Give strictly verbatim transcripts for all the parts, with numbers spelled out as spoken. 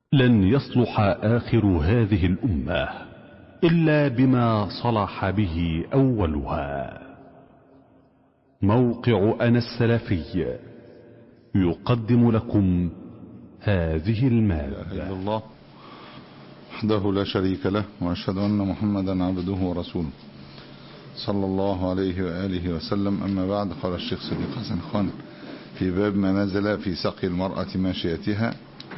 لن يصلح آخر هذه الأمة إلا بما صلح به أولها. موقع أنا السلفي يقدم لكم هذه المادة. الله وحده لا شريك له، وأشهد أن محمدا عبده ورسوله صلى الله عليه وآله وسلم. أما بعد، قال الشيخ صديق حسن خان في باب ما نزل في سقي المرأة ماشيتها،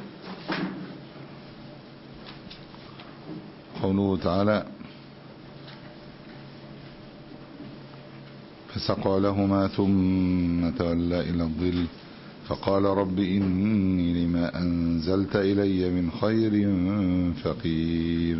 قوله تعالى: فسقى لهما ثم تولى إلى الظل فقال رب إني لما أنزلت إلي من خير فقير.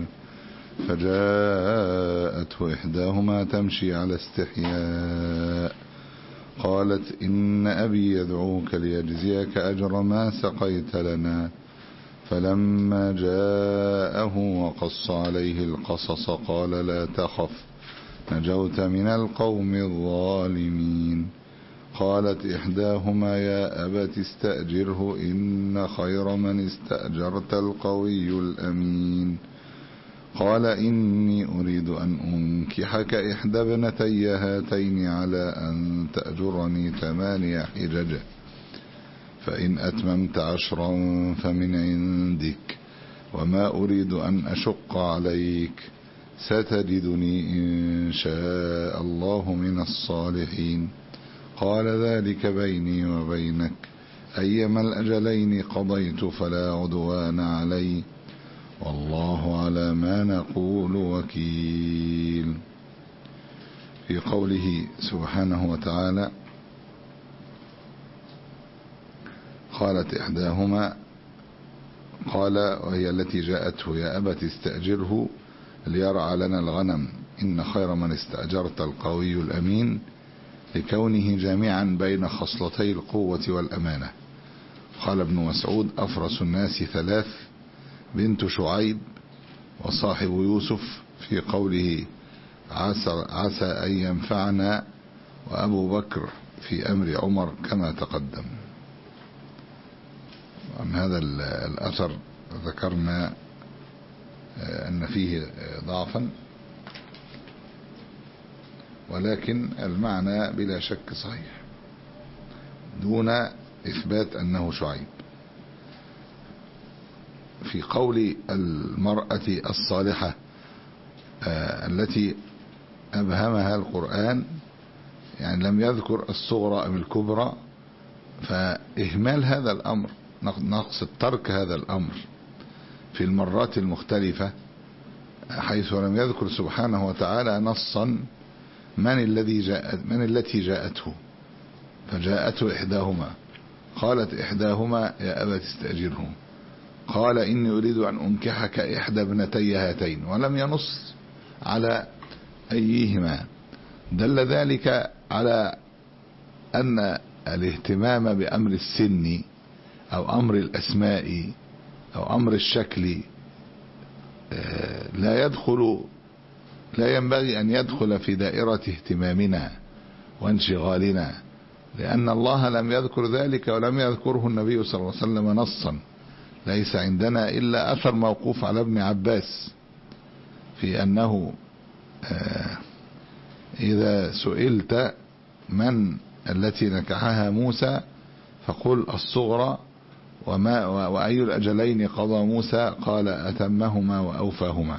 فجاءته إحداهما تمشي على استحياء قالت إن أبي يدعوك ليجزيك أجر ما سقيت لنا. فلما جاءه وقص عليه القصص قال لا تخف نجوت من القوم الظالمين. قالت إحداهما يا أبت استأجره إن خير من استأجرت القوي الأمين. قال إني أريد أن أنكحك إحدى ابنتي هاتين على أن تأجرني ثماني حجج فإن أتممت عشرا فمن عندك وما أريد أن أشق عليك ستجدني إن شاء الله من الصالحين. قال ذلك بيني وبينك أيما الأجلين قضيت فلا عدوان علي والله على ما نقول وكيل. في قوله سبحانه وتعالى: قالت إحداهما، قال وهي التي جاءته يا أبت استأجره ليرعى لنا الغنم إن خير من استأجرت القوي الأمين، لكونه جامعا بين خصلتي القوة والأمانة. قال ابن مسعود: أفرس الناس ثلاث: بنت شعيب وصاحب يوسف في قوله عسى, عسى أن ينفعنا، وأبو بكر في أمر عمر كما تقدم. عن هذا الأثر ذكرنا أن فيه ضعفا، ولكن المعنى بلا شك صحيح دون إثبات أنه شعيب. في قول المرأة الصالحة التي أبهمها القرآن، يعني لم يذكر الصغرى أم الكبرى، فإهمال هذا الأمر، نقص ترك هذا الأمر في المرات المختلفة، حيث لم يذكر سبحانه وتعالى نصا من الذي جاء من التي جاءته. فجاءته إحداهما قالت إحداهما يا أبت استأجره قال إني أريد أن أنكحك إحدى ابنتي هاتين، ولم ينص على أيهما. دل ذلك على أن الاهتمام بأمر السن أو أمر الأسماء أو أمر الشكل لا يدخل لا ينبغي أن يدخل في دائرة اهتمامنا وانشغالنا، لأن الله لم يذكر ذلك ولم يذكره النبي صلى الله عليه وسلم نصا. ليس عندنا إلا أثر موقوف على ابن عباس في أنه إذا سئلت من التي نكحها موسى فقل الصغرى، وما وأي الأجلين قضى موسى قال أتمهما وأوفاهما.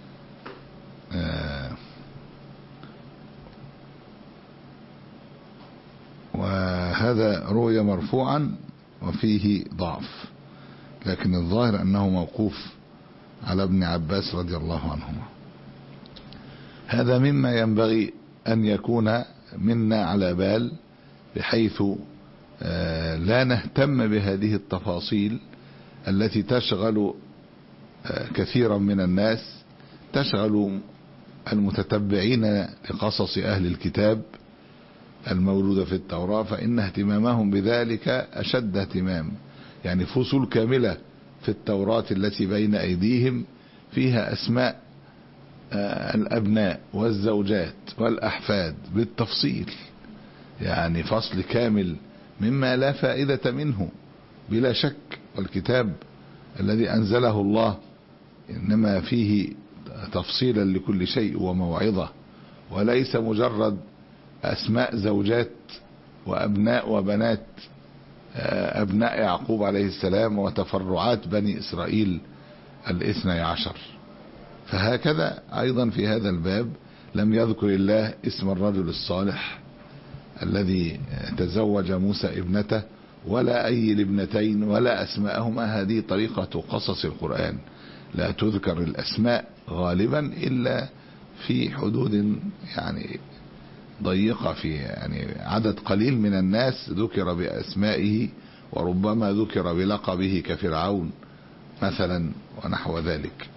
وهذا روي مرفوعا وفيه ضعف، لكن الظاهر أنه موقوف على ابن عباس رضي الله عنهما. هذا مما ينبغي أن يكون منا على بال، بحيث لا نهتم بهذه التفاصيل التي تشغل كثيرا من الناس، تشغل المتتبعين لقصص أهل الكتاب المولودة في التوراة، فإن اهتمامهم بذلك أشد اهتمام. يعني فصول كاملة في التوراة التي بين أيديهم فيها أسماء الأبناء والزوجات والأحفاد بالتفصيل، يعني فصل كامل مما لا فائدة منه بلا شك. والكتاب الذي أنزله الله إنما فيه تفصيلا لكل شيء وموعظة، وليس مجرد أسماء زوجات وأبناء وبنات أبناء يعقوب عليه السلام وتفرعات بني إسرائيل الاثني عشر. فهكذا أيضا في هذا الباب لم يذكر الله اسم الرجل الصالح الذي تزوج موسى ابنته ولا أي الابنتين ولا أسماءهما. هذه طريقة قصص القرآن، لا تذكر الأسماء غالبا إلا في حدود يعني ضيقة، في يعني عدد قليل من الناس ذكر بأسمائه، وربما ذكر بلقبه كفرعون مثلا ونحو ذلك.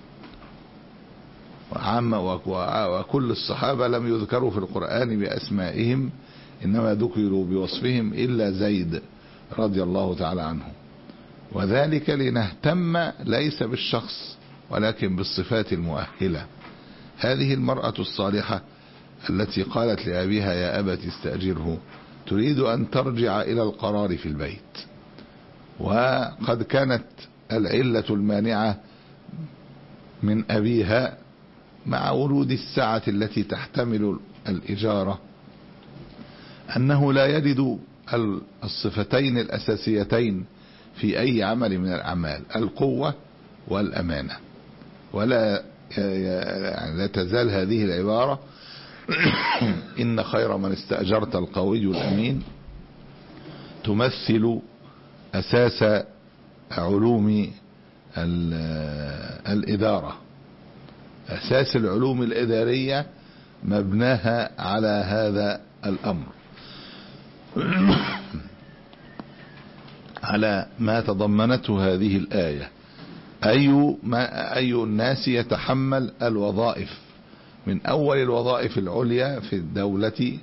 وعامة وكل الصحابة لم يذكروا في القرآن بأسمائهم، إنما ذكروا بوصفهم إلا زيد رضي الله تعالى عنه. وذلك لنهتم ليس بالشخص ولكن بالصفات المؤهلة. هذه المرأة الصالحة التي قالت لأبيها يا أبت استأجره تريد أن ترجع إلى القرار في البيت، وقد كانت العلة المانعة من أبيها مع ورود السعة التي تحتمل الإجارة أنه لا يجد الصفتين الأساسيتين في أي عمل من الأعمال، القوة والأمانة. ولا يعني لا تزال هذه العبارة إن خير من استأجرت القوي الأمين تمثل أساس علوم الإدارة. أساس العلوم الإدارية مبناها على هذا الأمر، على ما تضمنته هذه الآية. أي, ما أي الناس يتحمل الوظائف من أول الوظائف العليا في الدولة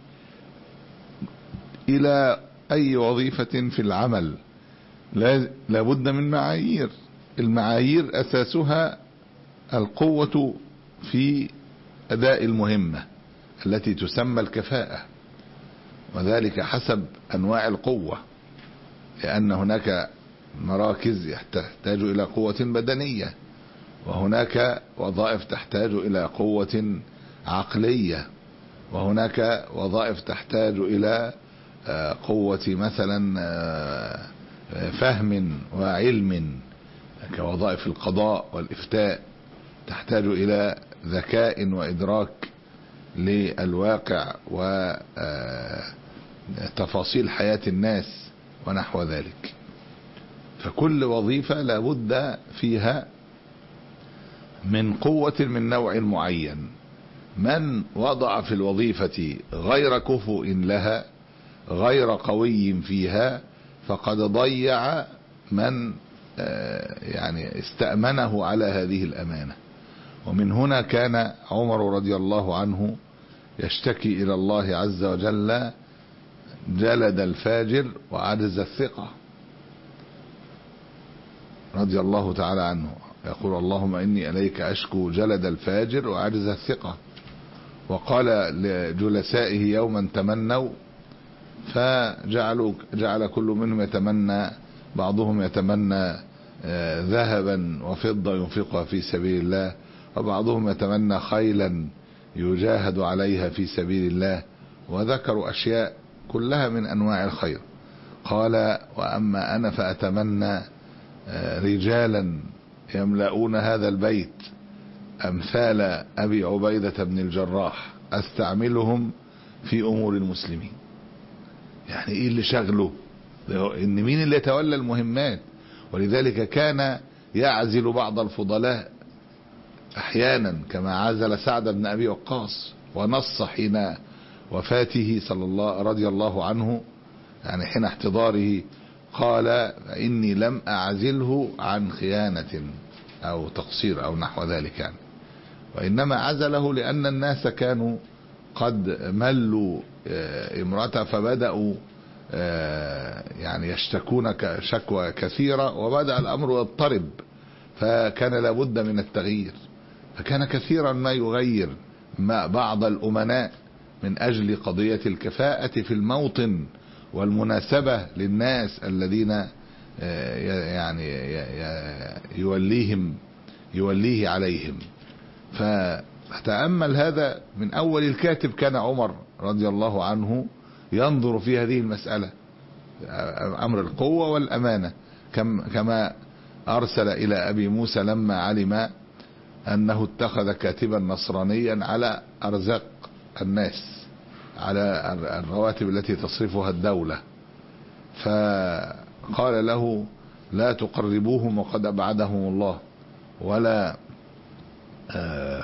إلى أي وظيفة في العمل لا بد من معايير. المعايير أساسها القوة في أداء المهمة التي تسمى الكفاءة، وذلك حسب أنواع القوة، لأن هناك مراكز تحتاج إلى قوة بدنية، وهناك وظائف تحتاج إلى قوة عقلية، وهناك وظائف تحتاج إلى قوة مثلا فهم وعلم كوظائف القضاء والإفتاء، تحتاج إلى ذكاء وإدراك للواقع وتفاصيل حياة الناس ونحو ذلك. فكل وظيفة لابد فيها من قوة من نوع معين. من وضع في الوظيفة غير كفؤ لها غير قوي فيها فقد ضيع من يعني استأمنه على هذه الأمانة. ومن هنا كان عمر رضي الله عنه يشتكي إلى الله عز وجل جلد الفاجر وعجز الثقة رضي الله تعالى عنه، يقول اللهم إني إليك أشكو جلد الفاجر وعجز الثقة. وقال لجلسائه يوما تمنوا فجعلوا جعل كل منهم يتمنى، بعضهم يتمنى ذهبا وفضة ينفقها في سبيل الله، وبعضهم يتمنى خيلا يجاهد عليها في سبيل الله، وذكروا أشياء كلها من أنواع الخير. قال وأما أنا فأتمنى رجالا يملؤون هذا البيت أمثال أبي عبيدة بن الجراح أستعملهم في أمور المسلمين. يعني إيه اللي شغله؟ إن مين اللي يتولى المهمات؟ ولذلك كان يعزل بعض الفضلاء أحيانا كما عزل سعد بن أبي وقاص، ونص حين وفاته صلى الله رضي الله عنه يعني حين احتضاره قال إني لم أعزله عن خيانة أو تقصير أو نحو ذلك يعني، وإنما عزله لأن الناس كانوا قد ملوا امرأة فبدأوا يعني يشتكون شكوى كثيرة، وبدأ الأمر يضطرب، فكان لابد من التغيير. فكان كثيرا ما يغير ما بعض الأمناء من أجل قضية الكفاءة في الموطن والمناسبة للناس الذين يعني يوليهم يوليه عليهم. فتأمل هذا من أول الكاتب كان عمر رضي الله عنه ينظر في هذه المسألة، أمر القوة والأمانة، كما أرسل إلى أبي موسى لما علم أنه اتخذ كاتبا نصرانيا على أرزاق الناس، على الرواتب التي تصرفها الدولة، فقال له لا تقربوهم وقد أبعدهم الله، ولا آه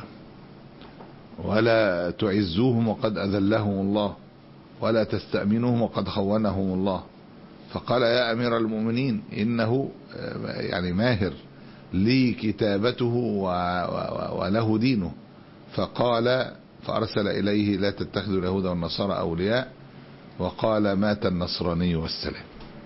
ولا تعزوهم وقد أذلهم الله، ولا تستأمنوهم وقد خونهم الله. فقال يا أمير المؤمنين إنه يعني ماهر لي كتابته وله دينه. فقال فأرسل إليه لا تتخذوا اليهود والنصارى أولياء، وقال مات النصراني والسلام.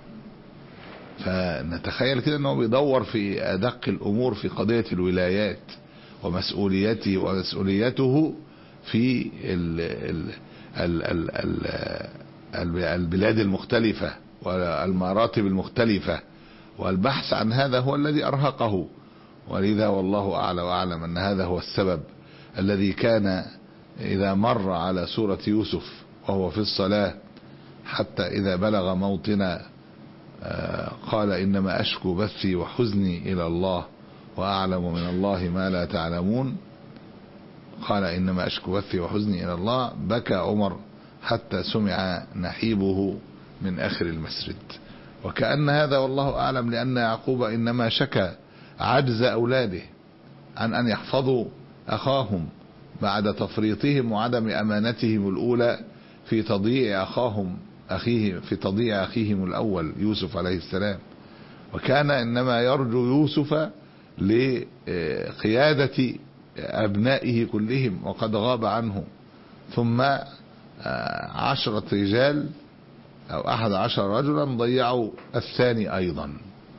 فنتخيل كده أنه بيدور في أدق الأمور في قضية الولايات ومسؤوليته ومسؤوليته في ال ال ال ال ال البلاد المختلفة والمراتب المختلفة، والبحث عن هذا هو الذي أرهقه. ولذا والله أعلى وأعلم أن هذا هو السبب الذي كان إذا مر على سورة يوسف وهو في الصلاة حتى إذا بلغ موطنا قال إنما أشكو بثي وحزني إلى الله وأعلم من الله ما لا تعلمون، قال إنما أشكو بثي وحزني إلى الله، بكى عمر حتى سمع نحيبه من آخر المسجد. وكأن هذا والله أعلم لأن يعقوب إنما شكى عجز أولاده عن أن يحفظوا أخاهم بعد تفريطهم وعدم أمانتهم الأولى في تضييع أخاهم أخيه في تضييع أخيهم الأول يوسف عليه السلام. وكان إنما يرجو يوسف لقيادة أبنائه كلهم وقد غاب عنه، ثم عشرة رجال أو أحد عشر رجلا ضيعوا الثاني أيضا.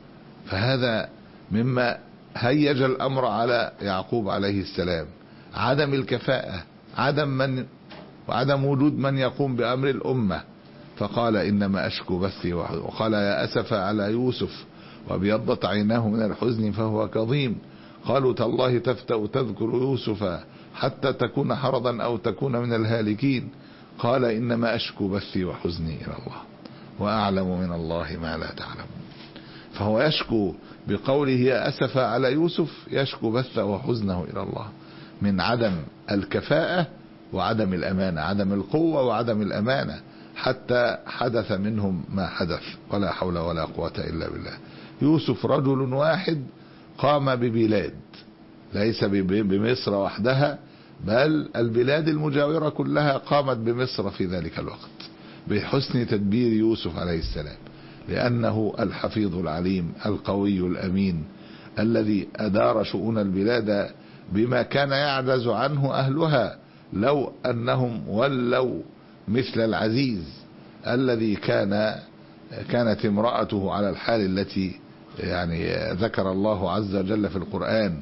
فهذا مما هيج الأمر على يعقوب عليه السلام، عدم الكفاءة، عدم من وعدم وجود من يقوم بأمر الأمة. فقال إنما أشكو بثي، وقال يا أسف على يوسف وابيضت عيناه من الحزن فهو كظيم، قالوا تالله تفتأ تذكر يوسف حتى تكون حرضا أو تكون من الهالكين، قال إنما أشكو بثي وحزني إلى الله وأعلم من الله ما لا تعلمون. فهو يشكو بقوله يا أسف على يوسف، يشكو بثه وحزنه إلى الله من عدم الكفاءة وعدم الأمانة، عدم القوة وعدم الأمانة، حتى حدث منهم ما حدث، ولا حول ولا قوة إلا بالله. يوسف رجل واحد قام ببلاد، ليس بمصر وحدها، بل البلاد المجاورة كلها قامت بمصر في ذلك الوقت بحسن تدبير يوسف عليه السلام، لأنه الحفيظ العليم القوي الأمين الذي أدار شؤون البلاد بما كان يعجز عنه أهلها، لو أنهم ولوا مثل العزيز الذي كان كانت امرأته على الحال التي يعني ذكر الله عز وجل في القرآن.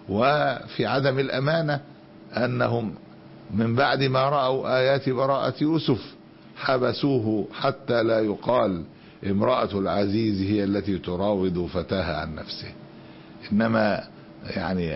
وفي عدم الأمانة أنهم من بعد ما رأوا آيات براءة يوسف حبسوه حتى لا يقال امرأة العزيز هي التي تراود فتاها عن نفسه، إنما يعني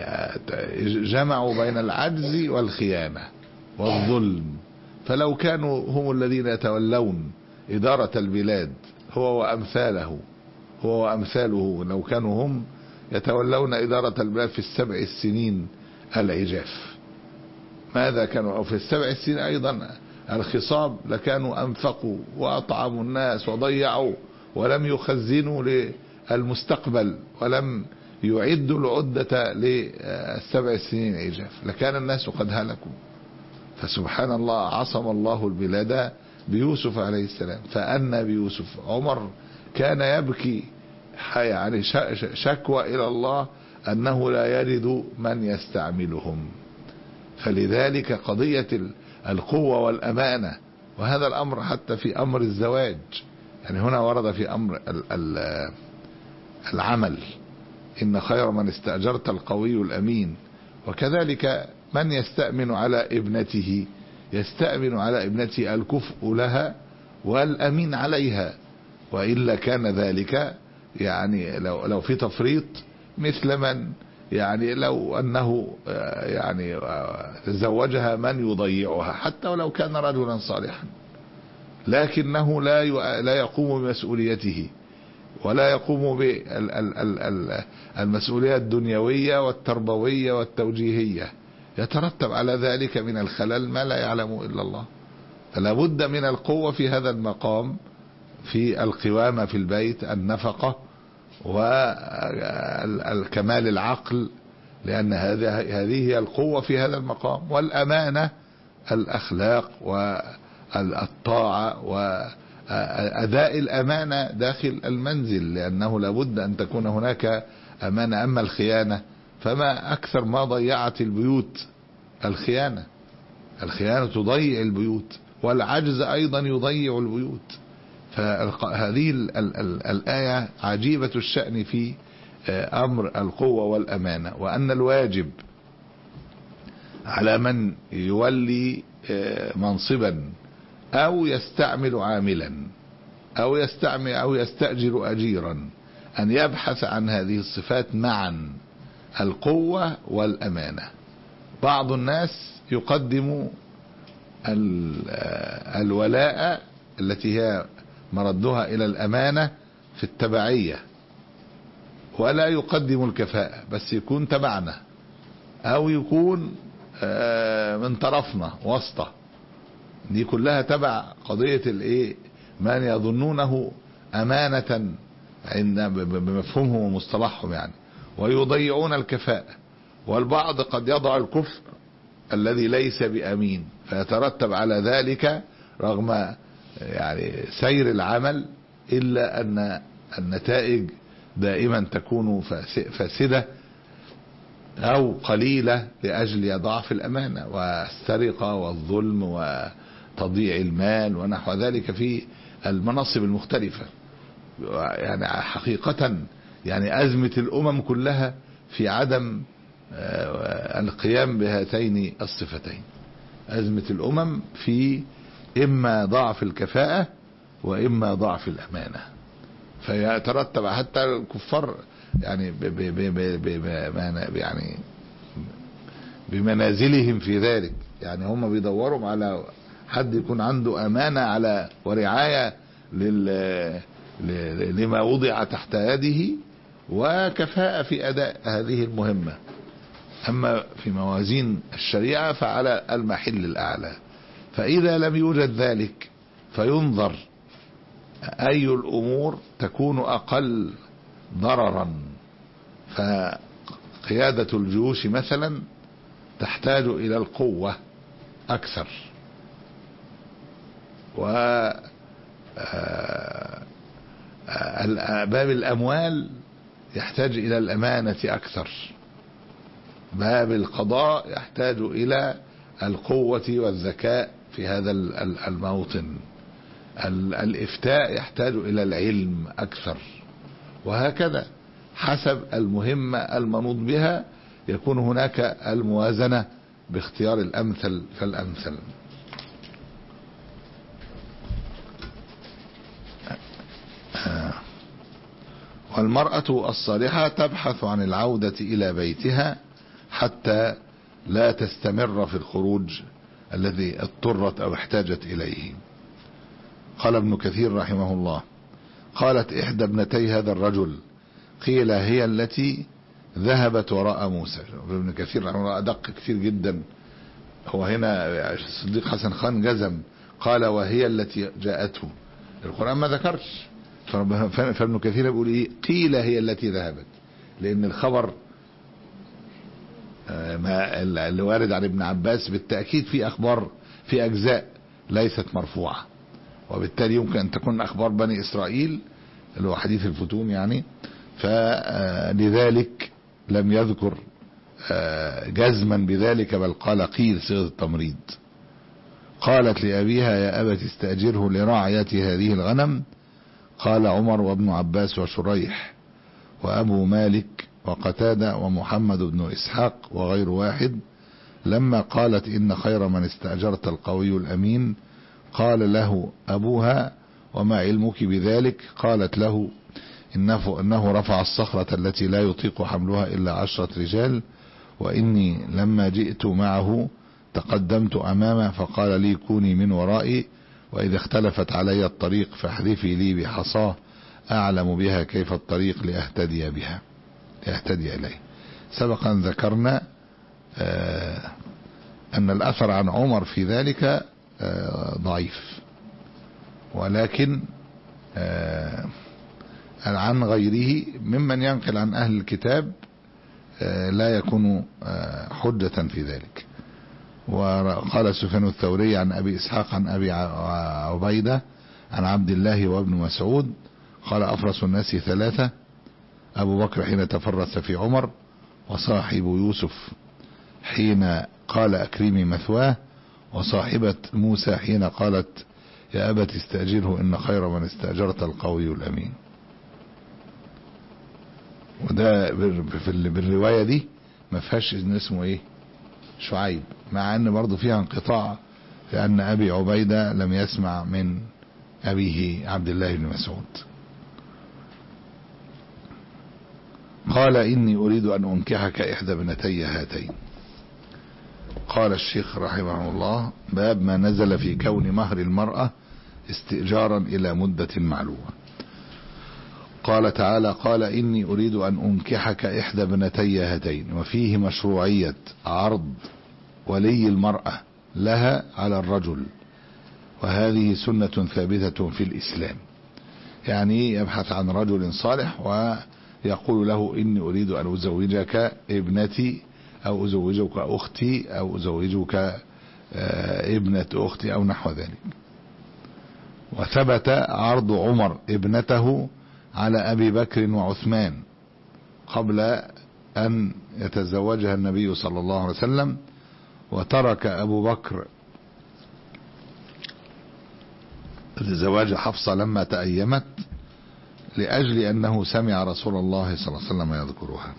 جمعوا بين العجز والخيانة والظلم. فلو كانوا هم الذين يتولون إدارة البلاد هو وأمثاله هو وأمثاله لو كانوا هم يتولون إدارة البلاد في السبع السنين العجاف، ماذا كانوا؟ أو في السبع السنين أيضا الخصاب لكانوا أنفقوا وأطعموا الناس وضيعوا ولم يخزنوا للمستقبل ولم يعدوا العدة للسبع السنين العجاف، لكان الناس قد هلكوا. فسبحان الله عصم الله البلاد بيوسف عليه السلام. فأن بيوسف عمر كان يبكي يعني شكوى إلى الله أنه لا يجد من يستعملهم. فلذلك قضية القوة والأمانة، وهذا الأمر حتى في أمر الزواج، يعني هنا ورد في أمر العمل إن خير من استأجرت القوي الأمين. وكذلك من يستأمن على ابنته يستأمن على ابنته الكفء لها والأمين عليها، وإلا كان ذلك يعني لو لو في تفريط، مثل من يعني لو أنه يعني تزوجها من يضيعها حتى ولو كان رجلا صالحا، لكنه لا لا يقوم بمسؤوليته ولا يقوم بالمسؤولية الدنيوية والتربوية والتوجيهية، يترتب على ذلك من الخلل ما لا يعلم إلا الله. فلا بد من القوة في هذا المقام، في القوامة في البيت، النفقة والكمال العقل، لأن هذه هي القوة في هذا المقام، والأمانة الأخلاق والطاعة وأداء الأمانة داخل المنزل، لأنه لابد أن تكون هناك أمانة. أما الخيانة فما أكثر ما ضيعت البيوت الخيانة، الخيانة تضيع البيوت، والعجز أيضا يضيع البيوت. فهذه الآية عجيبة الشأن في أمر القوة والأمانة، وأن الواجب على من يولي منصبا أو يستعمل عاملا أو يستعمل أو يستأجر أجيرا أن يبحث عن هذه الصفات معا، القوة والأمانة. بعض الناس يقدم الولاء التي هي مردها إلى الأمانة في التبعية، ولا يقدم الكفاءة، بس يكون تبعنا أو يكون من طرفنا واسطة. دي كلها تبع قضية الايه، من يظنونه أمانة عند بمفهومهم ومصطلحهم يعني، ويضيعون الكفاءة. والبعض قد يضع الكفر الذي ليس بأمين، فيترتب على ذلك رغم يعني سير العمل إلا أن النتائج دائما تكون فاسدة أو قليلة لأجل ضعف الأمانة والسرقة والظلم وتضييع المال ونحو ذلك في المناصب المختلفة. يعني حقيقة يعني أزمة الأمم كلها في عدم القيام بهاتين الصفتين. أزمة الأمم في إما ضعف الكفاءة وإما ضعف الأمانة، فيترتب حتى الكفار يعني ب ب ب ب يعني بمنازلهم في ذلك. يعني هم بيدوروا على حد يكون عنده أمانة على ورعاية لل لما وضع تحت يده وكفاءة في أداء هذه المهمة. أما في موازين الشريعة فعلى المحل الأعلى. فإذا لم يوجد ذلك فينظر أي الأمور تكون أقل ضررا. فقيادة الجيوش مثلا تحتاج إلى القوة أكثر، و باب الأموال يحتاج إلى الأمانة أكثر، باب القضاء يحتاج إلى القوة والذكاء في هذا الموطن، الإفتاء يحتاج إلى العلم أكثر، وهكذا حسب المهمة المنوط بها يكون هناك الموازنة باختيار الأمثل فالأمثل. والمرأة الصالحة تبحث عن العودة إلى بيتها حتى لا تستمر في الخروج الذي اضطرت أو احتاجت إليه. قال ابن كثير رحمه الله: قالت إحدى ابنتي هذا الرجل: قيل هي التي ذهبت وراء موسى. ابن كثير رحمه الله أدق كثير جدا. هو هنا الصديق حسن خان جزم قال وهي التي جاءته، القرآن ما ذكرش. فابن كثير يقول إيه؟ قيل هي التي ذهبت، لأن الخبر ما اللي وارد عن ابن عباس بالتأكيد في أخبار في أجزاء ليست مرفوعة، وبالتالي يمكن أن تكون أخبار بني إسرائيل اللي هو حديث الفتون يعني. فلذلك لم يذكر جزما بذلك، بل قال قيل صيغة التمريض. قالت لأبيها: يا أبت استأجره لرعية هذه الغنم. قال عمر وابن عباس وشريح وأبو مالك وقتادة ومحمد بن إسحاق وغير واحد لما قالت إن خير من استأجرت القوي الأمين، قال له أبوها: وما علمك بذلك؟ قالت له: إنه, إنه رفع الصخرة التي لا يطيق حملها إلا عشرة رجال، وإني لما جئت معه تقدمت أمامه فقال لي كوني من ورائي، وإذا اختلفت علي الطريق فاحذفي لي بحصاه أعلم بها كيف الطريق لأهتدي بها لأهتدي إليه. سبقا ذكرنا آه أن الأثر عن عمر في ذلك آه ضعيف، ولكن آه عن غيره ممن ينقل عن أهل الكتاب آه لا يكون آه حجة في ذلك. وقال سفيان الثوري عن أبي إسحاق عن أبي عبيدة عن عبد الله وابن مسعود قال أفرس الناس ثلاثة: أبو بكر حين تفرس في عمر، وصاحب يوسف حين قال أكرمي مثواه، وصاحبة موسى حين قالت يا أبت استأجره إن خير من استأجرت القوي الأمين. وده بالرواية دي ما فيهاش إذن اسمه إيه شعيب، مع أن برضو فيها انقطاع، لأن أبي عبيدة لم يسمع من أبيه عبد الله بن مسعود. قال إني أريد أن أنكحك إحدى ابنتي هاتين. قال الشيخ رحمه الله: باب ما نزل في كون مهر المرأة استئجارا إلى مدة معلومة. قال تعالى: قال إني أريد أن أنكحك إحدى ابنتي هاتين، وفيه مشروعية عرض ولي المرأة لها على الرجل، وهذه سنة ثابتة في الإسلام. يعني يبحث عن رجل صالح ويقول له إني أريد أن أزوجك ابنتي، أو أزوجك أختي، أو أزوجك ابنة أختي، أو نحو ذلك. وثبت عرض عمر ابنته على أبي بكر وعثمان قبل أن يتزوجها النبي صلى الله عليه وسلم، وترك أبو بكر زواج حفصة لما تأيمت لأجل أنه سمع رسول الله صلى الله عليه وسلم يذكرها.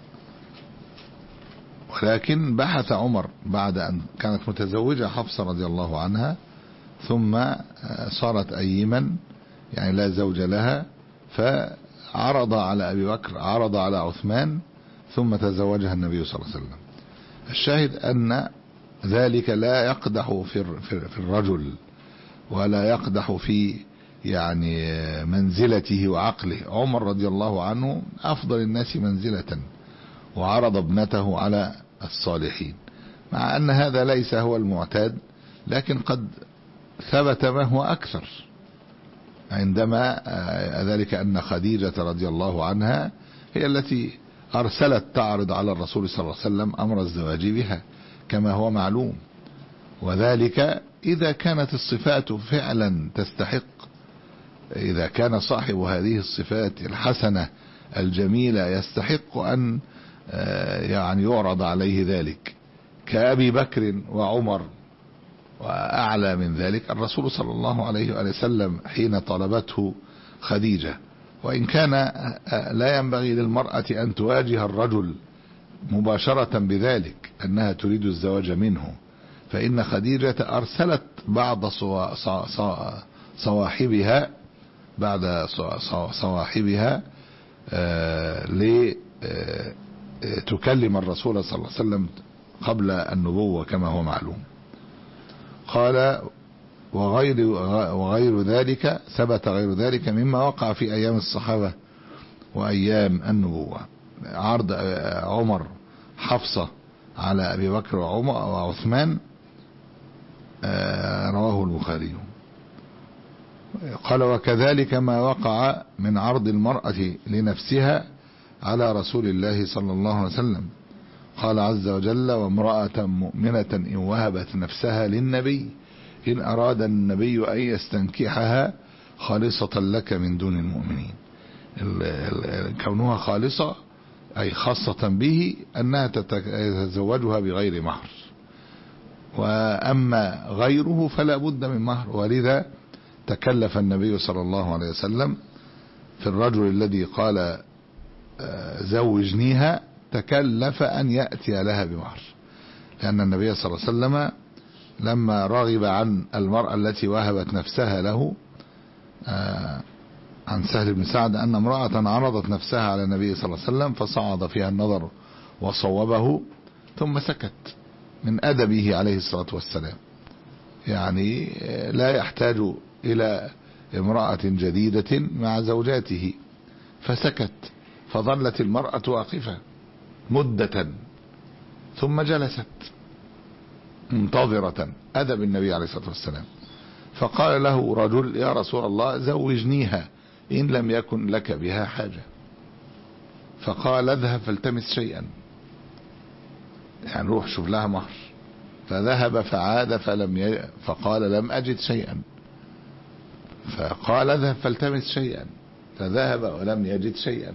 ولكن بحث عمر بعد أن كانت متزوجة حفصة رضي الله عنها ثم صارت أيما يعني لا زوج لها، فعرض على أبي بكر، عرض على عثمان، ثم تزوجها النبي صلى الله عليه وسلم. الشاهد أن ذلك لا يقدح في الرجل ولا يقدح في يعني منزلته وعقله. عمر رضي الله عنه أفضل الناس منزلة، وعرض ابنته على الصالحين، مع أن هذا ليس هو المعتاد، لكن قد ثبت ما هو أكثر، عندما ذلك أن خديجة رضي الله عنها هي التي أرسلت تعرض على الرسول صلى الله عليه وسلم أمر الزواج بها كما هو معلوم. وذلك إذا كانت الصفات فعلا تستحق، إذا كان صاحب هذه الصفات الحسنة الجميلة يستحق أن يعني يعرض عليه ذلك، كأبي بكر وعمر. وأعلى من ذلك الرسول صلى الله عليه وآله وسلم حين طلبته خديجة، وإن كان لا ينبغي للمرأة أن تواجه الرجل مباشرة بذلك أنها تريد الزواج منه، فإن خديجة أرسلت بعض صواحبها بعد صواحبها لتكلم الرسول صلى الله عليه وسلم قبل النبوة كما هو معلوم. قال وغير, وغير ذلك ثبت غير ذلك مما وقع في أيام الصحابة وأيام النبوة. عرض عمر حفصة على أبي بكر وعمر وعثمان رواه البخاري. قال وكذلك ما وقع من عرض المرأة لنفسها على رسول الله صلى الله عليه وسلم. قال عز وجل وامرأة مؤمنة إن وهبت نفسها للنبي إن أراد النبي أن يستنكحها خالصة لك من دون المؤمنين. كونها خالصة أي خاصة به أنها تتزوجها بغير مهر، وأما غيره فلا بد من مهر. ولذا تكلف النبي صلى الله عليه وسلم في الرجل الذي قال زوجنيها، تكلف أن يأتي لها بمهر، لأن النبي صلى الله عليه وسلم لما رغب عن المرأة التي وهبت نفسها له عن سهل بن سعد أن امرأة عرضت نفسها على النبي صلى الله عليه وسلم فصعد فيها النظر وصوبه ثم سكت، من أدبه عليه الصلاة والسلام. يعني لا يحتاج إلى امرأة جديدة مع زوجاته، فسكت، فظلت المرأة واقفة مدة ثم جلست منتظرة أدب النبي عليه الصلاة والسلام. فقال له رجل: يا رسول الله زوجنيها إن لم يكن لك بها حاجة. فقال: اذهب فالتمس شيئا، يعني روح شوف لها مهر. فذهب فعاد فلم ي... فقال: لم أجد شيئا. فقال: اذهب فالتمس شيئا. فذهب ولم يجد شيئا.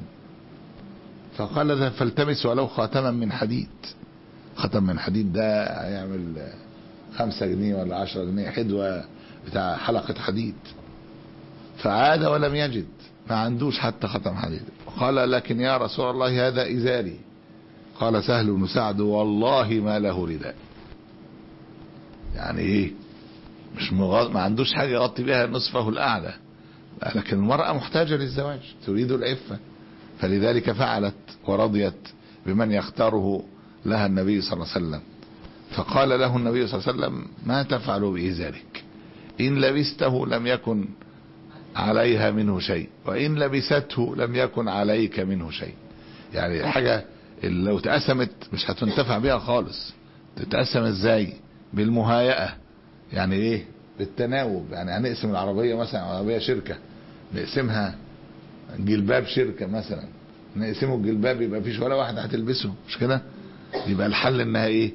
فقال: اذهب فالتمس ولو خاتما من حديد. خاتم من حديد ده هيعمل خمسة جنيه ولا عشرة جنيه، حدوة بتاع حلقة حديد. فعاد ولم يجد، ما عندوش حتى خاتم حديد. قال: لكن يا رسول الله هذا إزاري. قال سهل بن سعد: والله ما له رداء. يعني ايه؟ مش مغ... ما عندوش حاجة يغطي بها نصفه الأعلى، لكن المرأة محتاجة للزواج، تريد العفة، فلذلك فعلت ورضيت بمن يختاره لها النبي صلى الله عليه وسلم. فقال له النبي صلى الله عليه وسلم: ما تفعل بإزارك؟ إن لبسته لم يكن عليها منه شيء، وإن لبسته لم يكن عليك منه شيء. يعني الحاجة اللي لو تقسمت مش هتنتفع بها خالص. تتقسم ازاي؟ بالمهايئة. يعني ايه؟ بالتناوب. يعني هنقسم العربية مثلا، عربية شركة نقسمها جلباب شركة مثلا، نقسمه الجلباب يبقى فيش ولا واحدة هتلبسه، مش كده؟ يبقى الحل انها ايه؟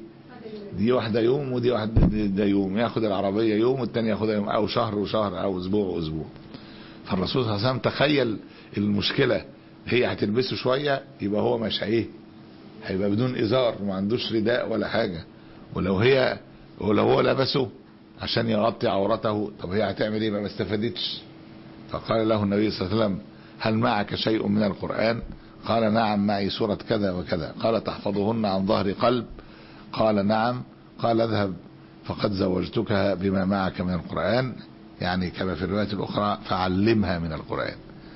دي واحدة يوم ودي واحدة ده يوم، ياخد العربية يوم والتاني ياخدها يوم، او شهر وشهر، او اسبوع واسبوع. فالرسول صلى الله عليه وسلم تخيل المشكلة، هي هتلبسه شوية يبقى هو مش ايه، هيبقى بدون ازار وما عندوش رداء ولا حاجة. ولو هي ولو هو لبسه عشان يغطي عورته، طب هي هتعمل ايه؟ ما استفادتش. فقال له النبي صلى الله عليه وسلم: هل معك شيء من القرآن؟ قال: نعم معي سورة كذا وكذا. قال: تحفظهن عن ظهر قلب؟ قال: نعم. قال: اذهب فقد زوجتكها بما معك من القرآن، يعني كما في الرواية الأخرى: فعلمها من القرآن.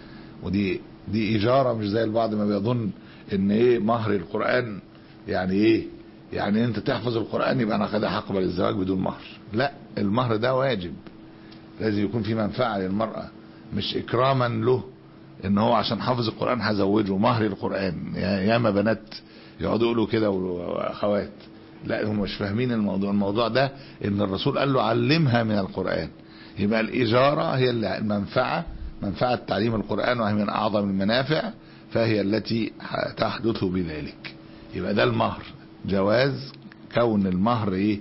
ودي دي إجارة، مش زي البعض ما بيظن ان ايه مهر القرآن يعني ايه، يعني انت تحفظ القرآن يبقى انا كده هقبل الزواج بدون مهر. لا، المهر ده واجب، لازم يكون في منفعة للمرأة، مش اكراما له ان هو عشان حافظ القرآن هزوجه مهر القرآن. ياما بنات يقعدوا يقولوا كده واخوات، لا هم مش فاهمين الموضوع. الموضوع ده ان الرسول قال له علمها من القرآن، يبقى الإجارة هي المنفعة، منفعة تعليم القرآن، وهي من اعظم المنافع، فهي التي تحدث بذلك. يبقى ده المهر، جواز كون المهر ايه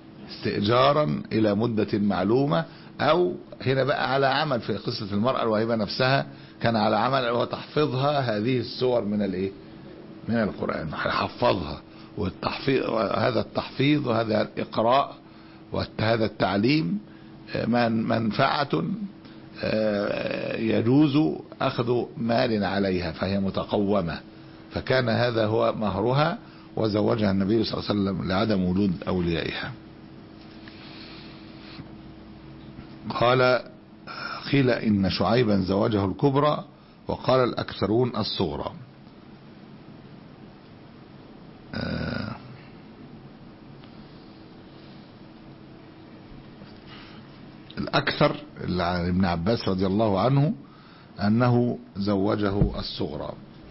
استئجارا الى مدة معلومة، او هنا بقى على عمل. في قصة المرأة الواهبة نفسها كان على عمل، هو تحفظها هذه السور من الايه من القرآن، هيحفظها. والتحفيظ، هذا التحفيظ وهذا الإقراء وهذا التعليم منفعة يجوز أخذ مال عليها، فهي متقومة. فكان هذا هو مهرها، وزوجها النبي صلى الله عليه وسلم لعدم وجود أوليائها. قال: قيل إن شعيبا زوجه الكبرى، وقال الأكثرون الصغرى. آه الأكثر عن ابن عباس رضي الله عنه أنه زوجه الصغرى.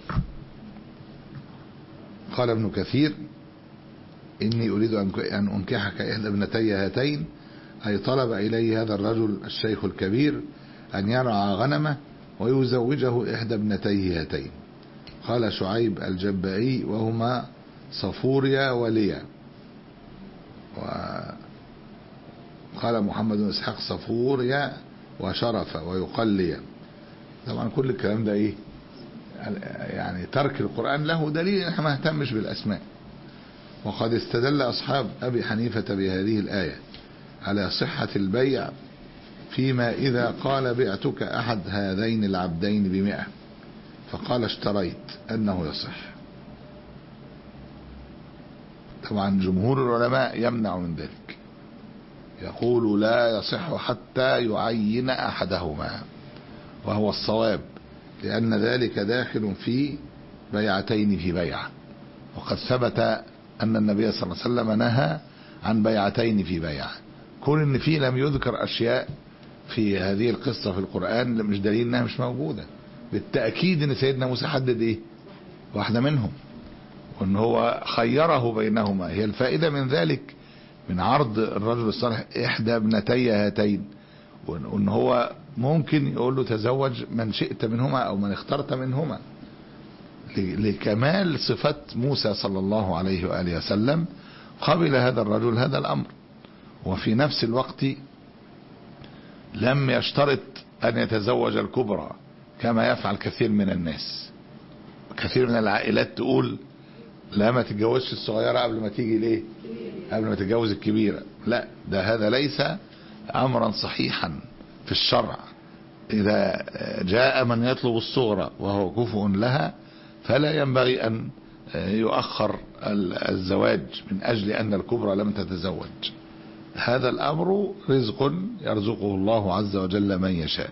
قال ابن كثير: إني أريد أن أنكحك إحدى ابنتي هاتين، أي طلب إليه هذا الرجل الشيخ الكبير أن يرعى غنمه ويزوجه إحدى ابنتيه هاتين. قال شعيب الجبائي: وهما صفوريا وليا. وقال محمد بن إسحاق: صفوريا وشرف ويقال ليا. طبعا كل الكلام ده إيه يعني ترك القرآن له دليل ان احنا ما نهتمش بالاسماء. وقد استدل اصحاب ابي حنيفة بهذه الآية على صحة البيع فيما اذا قال: بعتك احد هذين العبدين بمئة، فقال: اشتريت، انه يصح. طبعا جمهور العلماء يمنع من ذلك، يقول لا يصح حتى يعين احدهما. وهو الصواب، لأن ذلك داخل في بيعتين في بيعة، وقد ثبت أن النبي صلى الله عليه وسلم نهى عن بيعتين في بيعة. كون ان فيه لم يذكر أشياء في هذه القصة في القرآن مش دليل انها مش موجودة. بالتأكيد ان سيدنا موسى حدد ايه واحدة منهم، وان هو خيره بينهما. هي الفائدة من ذلك من عرض الرجل الصالح احدى ابنتي هاتين، وان هو ممكن يقول له تزوج من شئت منهما او من اخترت منهما، لكمال صفة موسى صلى الله عليه وآله وسلم. قبل هذا الرجل هذا الأمر، وفي نفس الوقت لم يشترط أن يتزوج الكبرى كما يفعل كثير من الناس. كثير من العائلات تقول لا ما تتجوزش الصغيرة قبل ما تيجي ليه قبل ما تتجوز الكبيرة. لا، ده هذا ليس أمرا صحيحا في الشرع. إذا جاء من يطلب الصغرى وهو كفء لها فلا ينبغي أن يؤخر الزواج من أجل أن الكبرى لم تتزوج. هذا الأمر رزق يرزقه الله عز وجل من يشاء.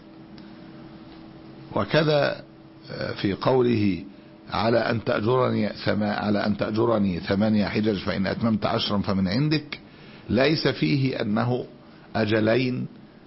وكذا في قوله على أن تأجرني ثما على أن تأجرني ثمانية حجج فإن أتممت عشرا فمن عندك، ليس فيه أنه أجلين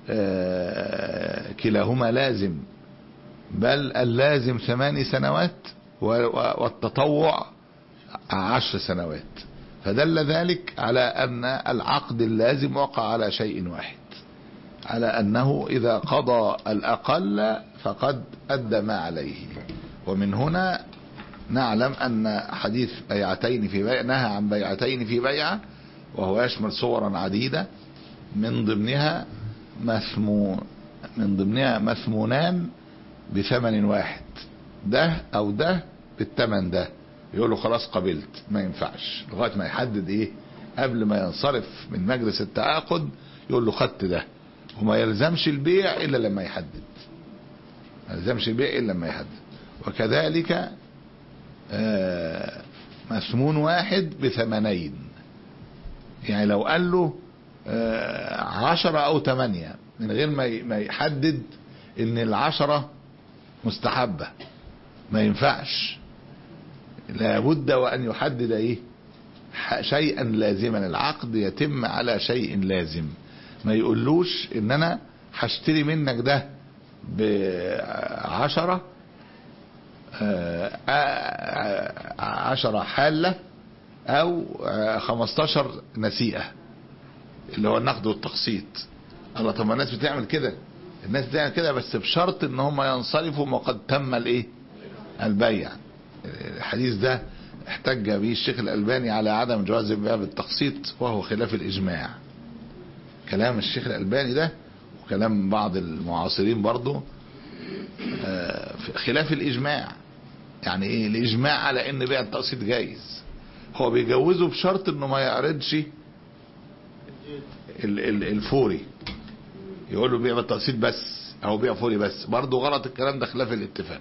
كلاهما لازم، بل اللازم ثماني سنوات والتطوع عشر سنوات. فدل ذلك على أن العقد اللازم وقع على شيء واحد، على أنه إذا قضى الأقل فقد أدى ما عليه. ومن هنا نعلم أن حديث بيعتين في بيع نهى عن بيعتين في بيعة، وهو يشمل صورا عديدة، من ضمنها مثمون من ضمنها مثمونان بثمن واحد، ده أو ده بالثمن ده. يقول له خلاص قبلت، ما ينفعش لغاية ما يحدد ايه قبل ما ينصرف من مجلس التعاقد. يقول له خدت ده، وما يلزمش البيع الا لما يحدد ما يلزمش البيع الا لما يحدد. وكذلك آه مثمون واحد بثمنين، يعني لو قال له آه عشرة او تمانية من غير ما يحدد ان العشرة مستحبة ما ينفعش، لابد وأن يحدد إيه شيئا لازما. العقد يتم على شيء لازم، ما يقولوش إن أنا هشتري منك ده بعشرة عشرة حالة أو خمستاشر نسيئة اللي هو النقد والتقسيط. الله، طب ما الناس بتعمل كده الناس بتعمل كده بس بشرط إن هم ينصرفوا وقد تم الإيه البيع. الحديث ده احتج به الشيخ الألباني على عدم جواز البيع بالتقسيط، وهو خلاف الإجماع. كلام الشيخ الألباني ده وكلام بعض المعاصرين برضو خلاف الإجماع. يعني ايه الإجماع على ان بيع التقسيط جايز؟ هو بيجوزه بشرط انه ما يعرضش الفوري، يقول له بيع بالتقسيط بس او بيع فوري بس. برضو غلط الكلام ده، خلاف الاتفاق.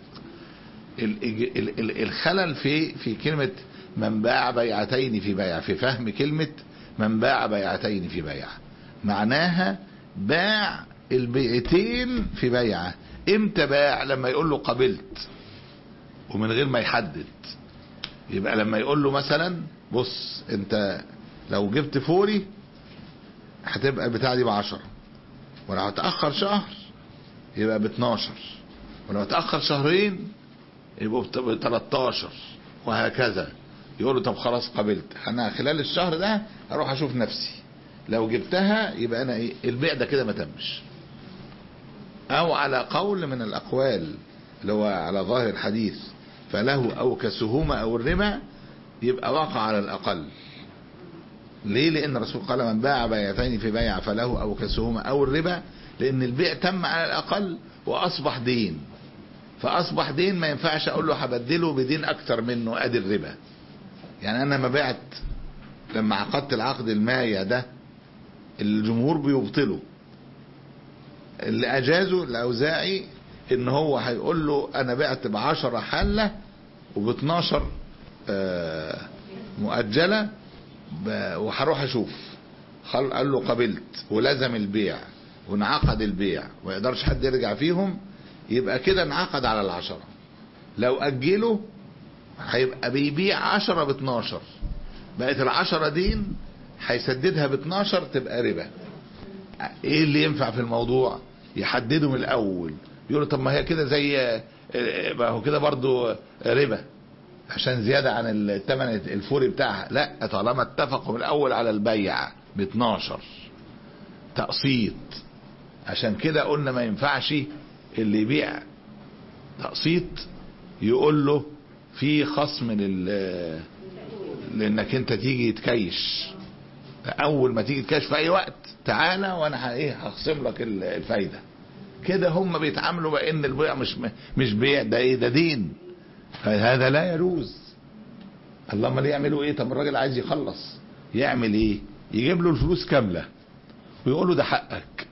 الخلل في في كلمة من باع بيعتين في بيع، في فهم كلمة من باع بيعتين في بيع، معناها باع البيعتين في بيعة. امتى باع؟ لما يقول له قبلت ومن غير ما يحدد. يبقى لما يقول له مثلا بص انت لو جبت فوري هتبقى البتاعة دي بعشرة، ولو هتأخر شهر يبقى باتناشر، ولو هتأخر شهرين يبقوا ب تلتاشر، وهكذا. يقول له طب خلاص قبلت، انا خلال الشهر ده اروح اشوف نفسي، لو جبتها يبقى انا ايه البيع ده كده ما تمش. او على قول من الاقوال اللي هو على ظاهر الحديث فله او كسهومة او الربا، يبقى واقع على الاقل. ليه؟ لان الرسول قال من باع بيعتين في بيع فله او كسهومة او الربا، لان البيع تم على الاقل واصبح دين، فاصبح دين ما ينفعش اقول له هبدله بدين اكتر منه، ادي الربا. يعني انا ما بعت لما عقدت العقد المايع ده الجمهور بيبطله، اللي اجازوا الاوزاعي ان هو هيقول له انا بعت بعشرة حلة وباتناشر مؤجلة وهروح اشوف. قال له قبلت ولزم البيع وانعقد البيع وما يقدرش حد يرجع فيهم، يبقى كده انعقد على العشرة. لو اجله هيبقى بيبيع عشرة باتناشر، بقت العشرة دين هيسددها باتناشر تبقى ربا. ايه اللي ينفع في الموضوع؟ يحددوا من الاول، يقولوا طب ما هي كده زي ما هو كده برضو ربا عشان زيادة عن الثمن الفوري بتاعها. لا، طالما اتفقوا من الاول على البيع ب اتناشر تقسيط، عشان كده قلنا ما ينفعش اللي يبيع تقسيط يقول له في خصم لل لانك انت تيجي تكيش. اول ما تيجي تكيش في اي وقت تعالى وانا ايه هخصم لك الفايده. كده هم بيتعاملوا بان البيع مش مش بيع، ده ايه، ده دين. فهذا لا يجوز. اللهم ليه يعملوا ايه؟ طب الراجل عايز يخلص يعمل ايه؟ يجيب له الفلوس كامله ويقول له ده حقك.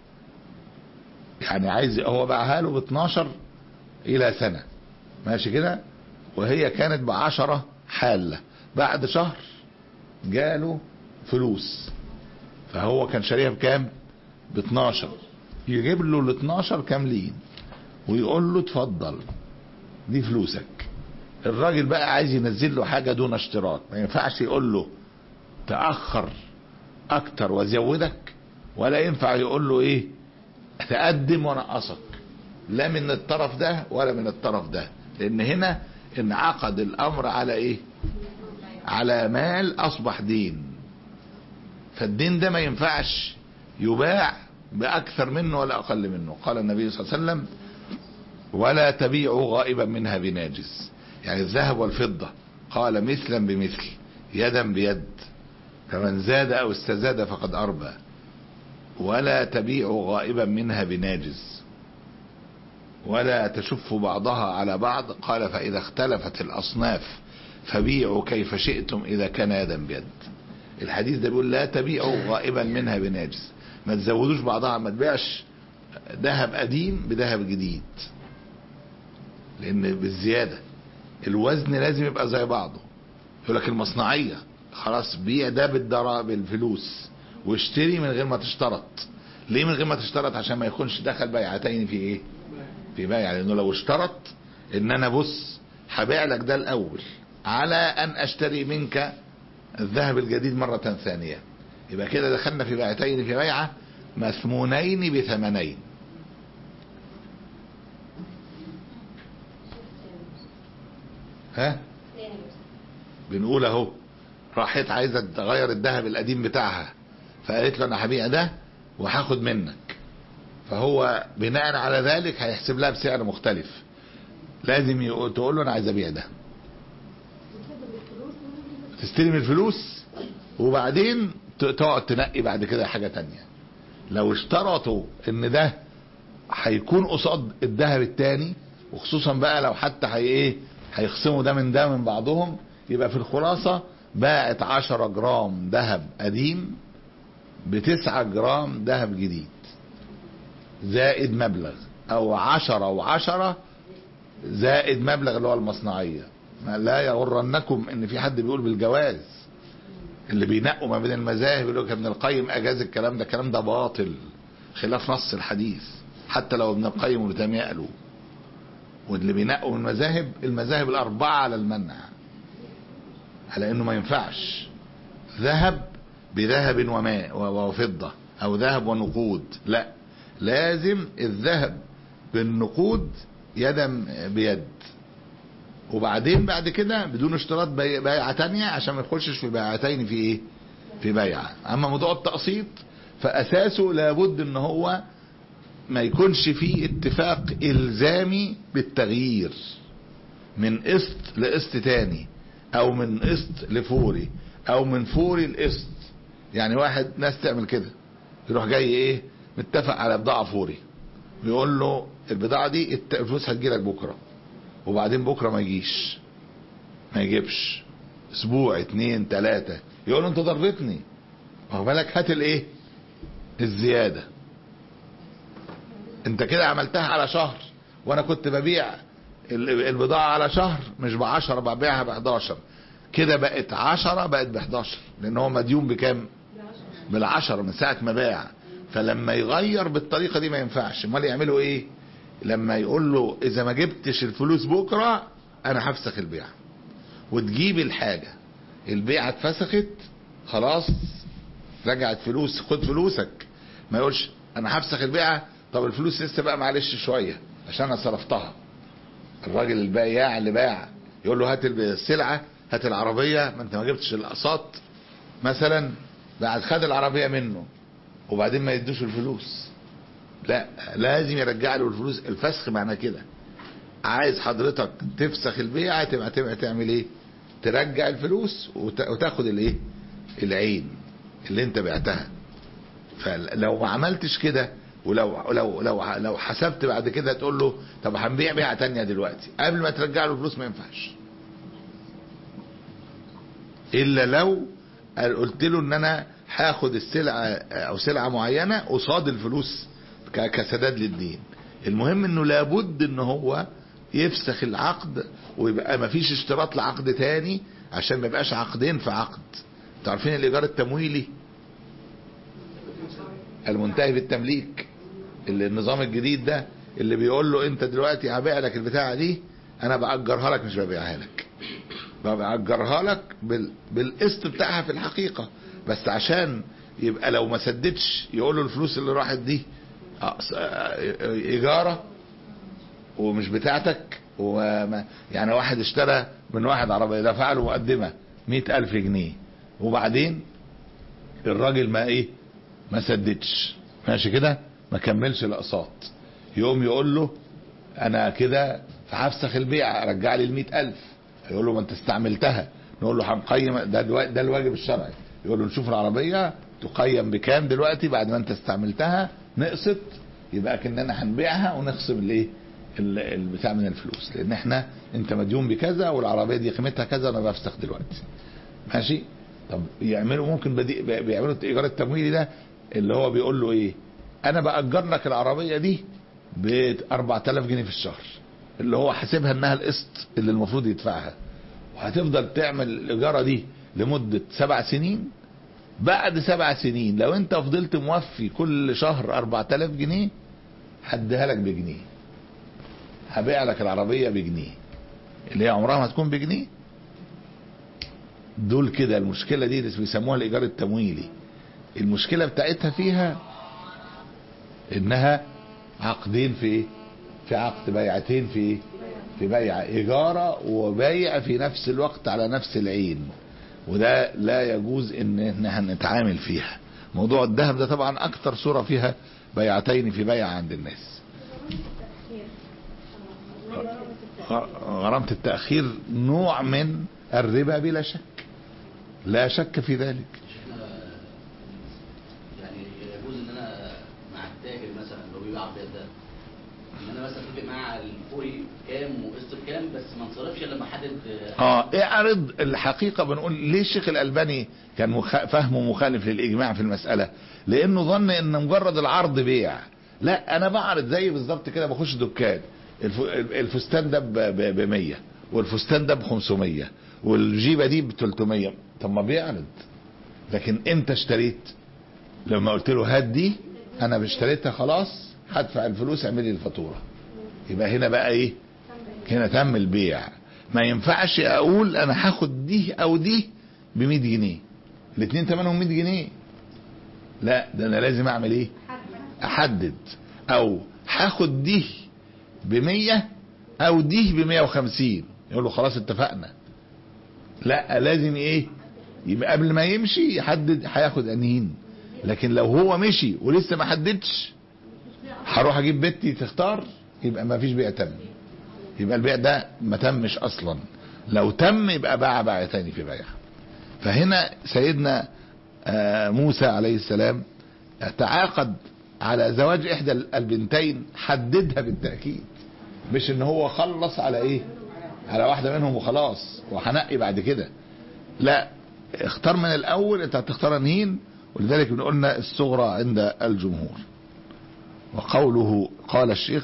يعني عايز هو باعها له ب اتناشر الى سنه ماشي كده، وهي كانت بعشرة حاله، بعد شهر جاله فلوس فهو كان شاريها بكام؟ ب اتناشر. يجيب له ال اتناشر كاملين ويقول له اتفضل دي فلوسك. الراجل بقى عايز ينزل له حاجه دون اشتراط، ما ينفعش يقول له تاخر اكتر وازودك، ولا ينفع يقول له ايه تقدم ونقصك، لا من الطرف ده ولا من الطرف ده. لان هنا انعقد الامر على ايه؟ على مال اصبح دين، فالدين ده ما ينفعش يباع باكثر منه ولا اقل منه. قال النبي صلى الله عليه وسلم ولا تبيعوا غائبا منها بناجز، يعني الذهب والفضة قال مثلا بمثل يدا بيد، فمن زاد او استزاد فقد اربى. ولا تبيعوا غائبا منها بناجز ولا تشف بعضها على بعض. قال فاذا اختلفت الاصناف فبيعوا كيف شئتم اذا كان يدا بيد. الحديث ده بيقول لا تبيعوا غائبا منها بناجز، ما تزودوش بعضها، ما تبيعش ذهب قديم بذهب جديد، لان بالزياده الوزن لازم يبقى زي بعضه. يقول لك المصنعيه خلاص بيع ده بالضرائب بالفلوس واشتري من غير ما تشترط. ليه من غير ما تشترط؟ عشان ما يكونش دخل بيعتين في ايه؟ في بيع. لانه لو اشترط ان انا بص هبيع لك ده الاول على ان اشتري منك الذهب الجديد مرة ثانية، يبقى كده دخلنا في بيعتين في بيعة مثمونين بثمنين. ها بنقول اهو راحت عايزة تغير الذهب القديم بتاعها، فقالت له انا هبيع ده وهاخد منك، فهو بناء على ذلك هيحسب لها بسعر مختلف. لازم تقول له انا عايز ابيع ده، تستلم الفلوس وبعدين تقعد تنقي بعد كده حاجة تانية. لو اشترطوا ان ده هيكون قصاد الذهب التاني، وخصوصا بقى لو حتى هي ايه هيخصموا ده من ده من بعضهم، يبقى في الخلاصة باعت عشرة جرام ذهب قديم بتسعة جرام ذهب جديد زائد مبلغ، او عشرة وعشرة زائد مبلغ اللي هو المصنعية. ما لا يغرنكم ان في حد بيقول بالجواز، اللي بينقوا ما بين المذاهب يقول لك ابن القيم اجاز الكلام ده، الكلام ده باطل خلاف نص الحديث، حتى لو ابن القيم وابن تيمية قالوا. واللي بينقوا من المذاهب المذاهب الاربعة على المنع، على انه ما ينفعش ذهب بذهب وماء وفضة او ذهب ونقود، لا لازم الذهب بالنقود يدا بيد، وبعدين بعد كده بدون اشتراط بيعة تانية عشان ما يخشش في بيعتين في ايه في بيعة. اما موضوع التقسيط فاساسه لابد ان هو ما يكونش فيه اتفاق الزامي بالتغيير من قسط لقسط تاني، او من قسط لفوري، او من فوري لقسط. يعني واحد ناس تعمل كده يروح جاي ايه متفق على بضاعة فوري، بيقول له البضاعة دي الفلوس هتجيلك بكرة، وبعدين بكرة ما يجيش ما يجيبش اسبوع اتنين تلاتة، يقول له انت ضربتني، واخد بالك هات الايه الزيادة، انت كده عملتها على شهر وانا كنت ببيع البضاعة على شهر مش بعشرة ببيعها بحداشر، كده بقت عشرة بقت بحداشر، لان هو مديون بكام بالعشرة من ساعة ما باع. فلما يغير بالطريقة دي ما ينفعش. امال يعملوا ايه؟ لما يقول له اذا ما جبتش الفلوس بكرة انا هفسخ البيع، وتجيب الحاجة البيعة اتفسخت خلاص رجعت فلوس، خد فلوسك. ما يقولش انا هفسخ البيعة، طب الفلوس لسه بقى معلش شوية عشان انا صرفتها. الراجل البياع اللي باع يقول له هات السلعة، هات العربية، ما انت ما جبتش الاقساط مثلا، بعد خد العربية منه وبعدين ما يدوش الفلوس، لا لازم يرجع له الفلوس. الفسخ معنى كده عايز حضرتك تفسخ البيعة تبقى تبقى تعمل ايه؟ ترجع الفلوس وتاخد الايه؟ العين اللي انت بعتها. فلو ما عملتش كده ولو لو لو لو حسبت بعد كده تقول له طب هنبيع بيعة تانية دلوقتي قبل ما ترجع له الفلوس، ما ينفعش الا لو قلت له ان انا هاخد السلعة او سلعة معينة قصاد الفلوس كسداد للدين. المهم انه لابد ان هو يفسخ العقد ويبقى ما فيش اشتراط لعقد تاني عشان ما يبقاش عقدين في عقد. تعرفين الايجار التمويلي المنتهي بالتمليك، اللي النظام الجديد ده اللي بيقول له انت دلوقتي هبيع لك البتاعة دي، انا بأجرها لك مش ببيعها لك، بأجرها لك بال... بالقسط بتاعها في الحقيقة، بس عشان يبقى لو ما سددش يقول له الفلوس اللي راحت دي إيجارة ومش بتاعتك. وما يعني واحد اشترى من واحد عربية دفع له مقدمة مئة ألف جنيه وبعدين الراجل ما ايه ما سددش، ماشي كده ما كملش الأقساط، يقوم يقول له انا كده فهفسخ البيع رجع لي المئة ألف. يقول له ما انت استعملتها، نقول له هنقيم ده ده الواجب الشرعي. يقول له نشوف العربية تقيم بكام دلوقتي بعد ما انت استعملتها، نقسط يبقى كأننا هنبيعها ونخصم الايه البتاع من الفلوس، لان احنا انت مديون بكذا والعربية دي قيمتها كذا انا بفسخ دلوقتي، ماشي. طب يعملوا ممكن بدي بيعملوا الايجار التمويلي ده اللي هو بيقول له ايه، انا بأجر لك العربية دي ب أربعة آلاف جنيه في الشهر، اللي هو حاسبها انها القسط اللي المفروض يدفعها، وهتفضل تعمل الايجارة دي لمدة سبع سنين. بعد سبع سنين لو انت فضلت موفي كل شهر أربعة آلاف جنيه هديها لك بجنيه، هبيع لك العربية بجنيه اللي هي عمرها ما تكون بجنيه. دول كده المشكلة دي اللي بيسموها الإيجار التمويلي، المشكلة بتاعتها فيها انها عقدين في ايه؟ في عقد بيعتين في ايه؟ في بيع إيجارة وبيع في نفس الوقت على نفس العين، وده لا يجوز ان احنا نتعامل فيها. موضوع الذهب ده طبعا اكتر صورة فيها بيعتين في بيع عند الناس. غرامة التأخير نوع من الربا بلا شك، لا شك في ذلك. يعني يجوز ان انا مع التاجر مثلا لو بيبيع عربيات ده ان انا مثلا اتفق معاه على الفوري كام وقسط بكام، بس ما انصرفش الا لما احدد. اه اعرض الحقيقة. بنقول ليه الشيخ الألباني كان مخ... فهمه مخالف للإجماع في المسألة؟ لأنه ظن ان مجرد العرض بيع. لا، انا بعرض زي بالظبط كده، بخش دكان الف... الفستان ده ب مية والفستان ده ب خمسمية والجيبة دي ب تلتمية. طب ما بيعرض. لكن انت اشتريت، لما قلت له هات دي انا اشتريتها خلاص هدفع الفلوس اعمل لي الفاتورة، يبقى هنا بقى ايه؟ هنا تم البيع. ما ينفعش اقول انا هاخد دي او دي ب مية جنيه الاثنين ثمنهم مية جنيه، لا ده انا لازم اعمل ايه؟ احدد. او هاخد دي ب مية او دي ب مية وخمسين، يقول له خلاص اتفقنا. لا لازم ايه؟ يبقى قبل ما يمشي يحدد هياخد انهين. لكن لو هو مشي ولسه ما حددش هروح اجيب بنتي تختار، يبقى ما فيش بيع تم، يبقى البيع ده ما تمش اصلا. لو تم يبقى باع باع تاني في بيع. فهنا سيدنا موسى عليه السلام تعاقد على زواج احدى البنتين، حددها بالتأكيد، مش ان هو خلص على ايه؟ على واحدة منهم وخلاص وهنقي بعد كده. لا، اختار من الاول انت هتختار انهين. ولذلك بنقولنا الصغرى عند الجمهور. وقوله قال الشيخ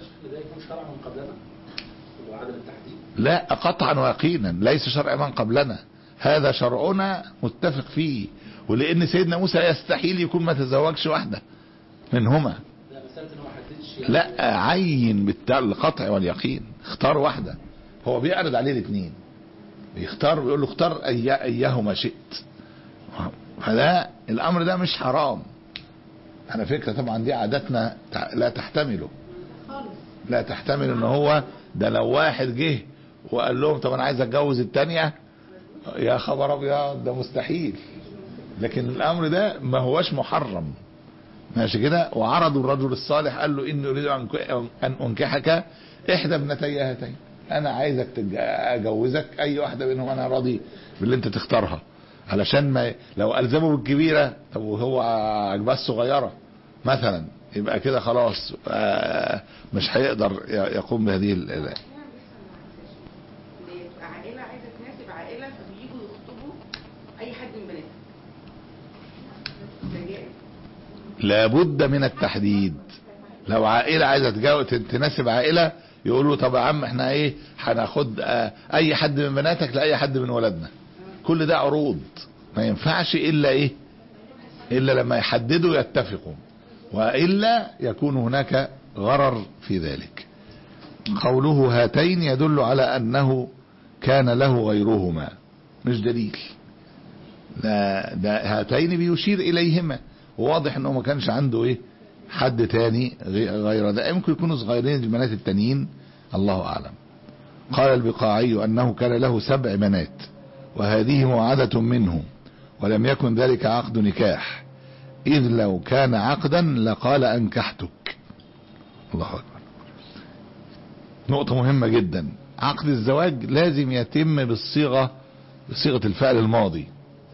لا قطعا ويقينا ليس شرع من قبلنا، هذا شرعنا متفق فيه. ولان سيدنا موسى يستحيل يكون ما تزوجش واحدة منهما. لا مسألة انه ما حددش لا عين بالقطع واليقين، اختار واحدة. هو بيعرض عليه الاثنين، بيختار، بيقول له اختار أي ايهما شئت. فده الامر ده مش حرام على فكرة. طبعا دي عاداتنا لا تحتمله، لا تحتمل ان هو ده لو واحد جه وقال لهم طب انا عايز اتجوز التانية، يا خبر ابيض ده مستحيل. لكن الامر ده ما هوش محرم، ماشي كده. وعرضوا الرجل الصالح قال له اني اريد ان انكحك احدى ابنتي هاتين، انا عايزك اجوزك اي واحده منهم، انا راضي باللي انت تختارها. علشان ما لو الزموا بالكبيره طب وهو عجباه الصغيره مثلا، يبقى كده خلاص مش هيقدر يقوم بهذه ال عائله عايزه تناسب عائله، فبييجوا يخطبوا اي حد من بناتها. لابد من التحديد. لو عائله عايزه تجاوز تناسب عائله، يقولوا طب يا عم احنا ايه هناخد اه اي حد من بناتك لاي حد من ولدنا. كل ده عروض ما ينفعش الا ايه، الا لما يحددوا يتفقوا، والا يكون هناك غرر في ذلك. قوله هاتين يدل على انه كان له غيرهما، مش دليل. لا ده هاتين بيشير اليهما، وواضح انه ما كانش عنده ايه حد تاني غير ده. يمكن يكونوا صغيرين البنات التانيين، الله اعلم. قال البقاعي انه كان له سبع بنات وهذه موعدة منه، ولم يكن ذلك عقد نكاح، اذ لو كان عقدا لقال انكحتك. الله اكبر. نقطة مهمة جدا، عقد الزواج لازم يتم بالصيغة، بصيغة الفعل الماضي،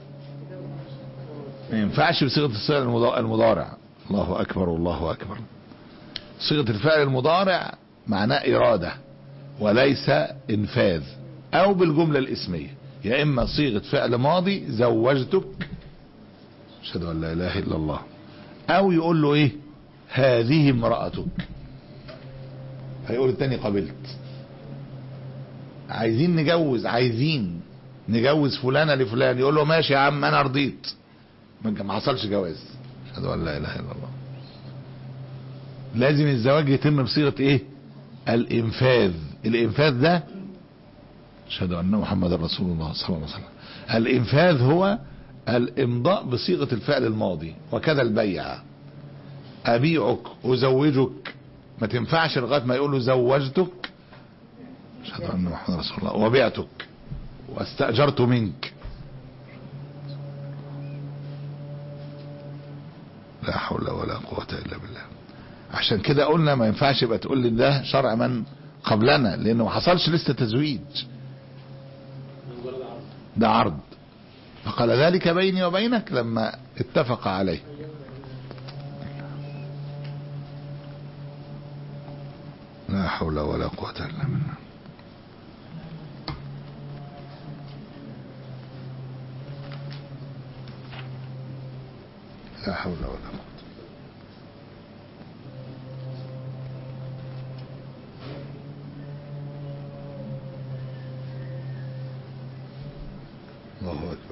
ما ينفعش بصيغة الفعل المضارع. الله اكبر الله اكبر. صيغة الفعل المضارع معناه ارادة وليس انفاذ، او بالجملة الاسمية، يا اما صيغة فعل ماضي زوجتك اشهد ان لا اله الا الله، او يقول له ايه هذه امرأتك، هيقول التاني قبلت. عايزين نجوز، عايزين نجوز فلانة لفلان، يقول له ماشي يا عم انا رضيت، ما حصلش جواز. اشهد ان لا اله الا الله. لازم الزواج يتم بصيغة ايه الانفاذ. الانفاذ ده اشهد ان محمد رسول الله صلى الله عليه وسلم. الانفاذ هو الامضاء بصيغة الفعل الماضي. وكذا البيع، ابيعك ازوجك، ما تنفعش لغايه ما يقول له زوجتك اشهد ان محمد رسول الله وبعتك واستاجرت منك. لا حول ولا قوة الا بالله. عشان كده قلنا ما ينفعش يبقى تقول لي ده شرع من قبلنا، لانه ما حصلش لسه تزويج، ده عرض. فقال ذلك بيني وبينك لما اتفق عليه. لا حول ولا قوة الا بالله. لا حول ولا قوة. الله أكبر.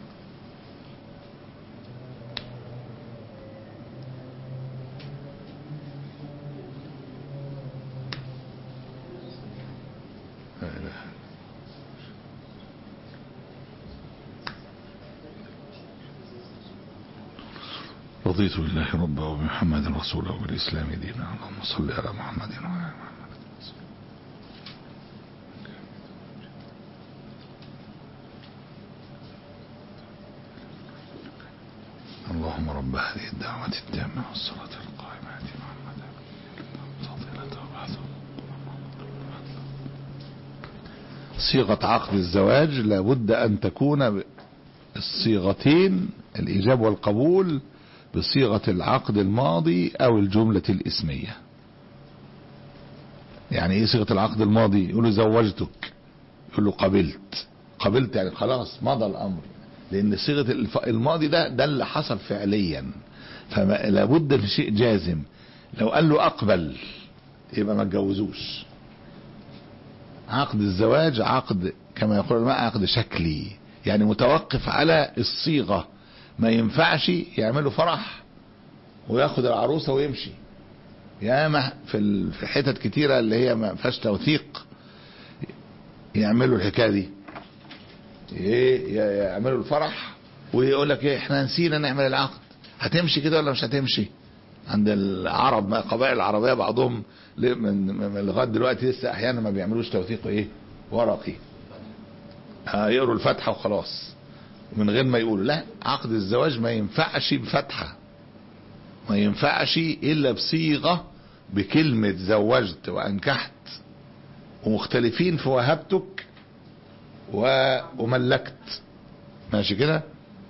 لا إله. رضيت بالله ربا وبمحمد رسولا وبالإسلام دينا. اللهم صل على محمد وعلى محمد. اللهم رب هذه الدعوة التامة والصلاة القائمة آت محمدا فضيلته وبعثه. صيغة عقد الزواج لابد أن تكون الصيغتين الإيجاب والقبول بصيغة العقد الماضي أو الجملة الإسمية. يعني إيه صيغة العقد الماضي؟ يقول له زوجتك، يقول له قبلت. قبلت يعني خلاص مضى الأمر، لان صيغه الماضي ده ده اللي حصل فعليا، فلا بد من شيء جازم. لو قال له اقبل يبقى ما اتجوزوش. عقد الزواج عقد كما يقول العلماء عقد شكلي، يعني متوقف على الصيغه. ما ينفعش يعملوا فرح وياخد العروسه ويمشي، ياما في في حتت كتيرة اللي هي ما فيهاش توثيق يعملوا الحكاية دي، ايه يعملوا الفرح ويقول لك ايه احنا نسينا نعمل العقد. هتمشي كده ولا مش هتمشي؟ عند العرب ما قبائل العربية بعضهم من لغاية دلوقتي لسه احيانا ما بيعملوش توثيق ايه ورقي، يقروا الفاتحة وخلاص من غير ما يقولوا. لا، عقد الزواج ما ينفعش بفتحة، ما ينفعش الا بصيغة بكلمة زوجت وانكحت، ومختلفين في وهبتك وملكت، ماشي كده.